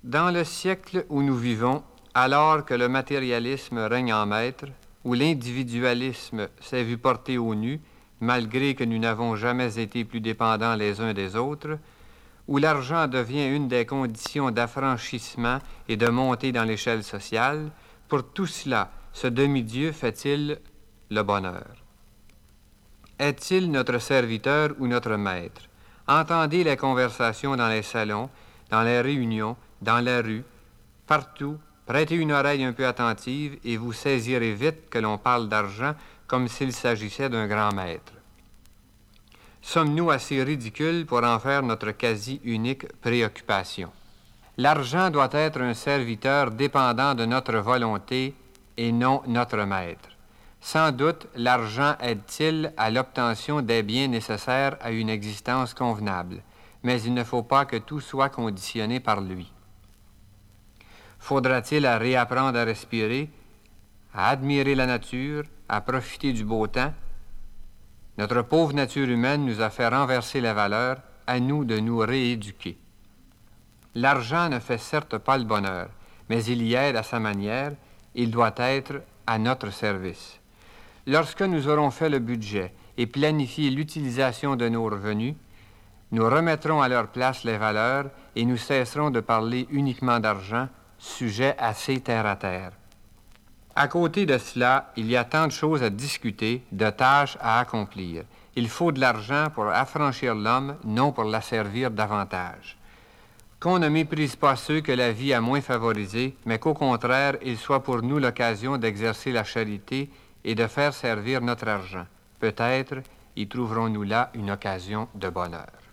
Dans le siècle où nous vivons, alors que le matérialisme règne en maître, où l'individualisme s'est vu porté au nu, malgré que nous n'avons jamais été plus dépendants les uns des autres, où l'argent devient une des conditions d'affranchissement et de montée dans l'échelle sociale, pour tout cela, ce demi-dieu fait-il le bonheur? Est-il notre serviteur ou notre maître? Entendez les conversations dans les salons, dans les réunions, dans la rue, partout, prêtez une oreille un peu attentive et vous saisirez vite que l'on parle d'argent comme s'il s'agissait d'un grand maître. Sommes-nous assez ridicules pour en faire notre quasi-unique préoccupation? L'argent doit être un serviteur dépendant de notre volonté et non notre maître. Sans doute, l'argent aide-t-il à l'obtention des biens nécessaires à une existence convenable, mais il ne faut pas que tout soit conditionné par lui. Faudra-t-il à réapprendre à respirer, à admirer la nature, à profiter du beau temps? Notre pauvre nature humaine nous a fait renverser la valeur, à nous de nous rééduquer. L'argent ne fait certes pas le bonheur, mais il y aide à sa manière, il doit être à notre service. Lorsque nous aurons fait le budget et planifié l'utilisation de nos revenus, nous remettrons à leur place les valeurs et nous cesserons de parler uniquement d'argent, sujet assez terre-à-terre. À côté de cela, il y a tant de choses à discuter, de tâches à accomplir. Il faut de l'argent pour affranchir l'homme, non pour l'asservir davantage. Qu'on ne méprise pas ceux que la vie a moins favorisés, mais qu'au contraire, il soit pour nous l'occasion d'exercer la charité et de faire servir notre argent. Peut-être y trouverons-nous là une occasion de bonheur.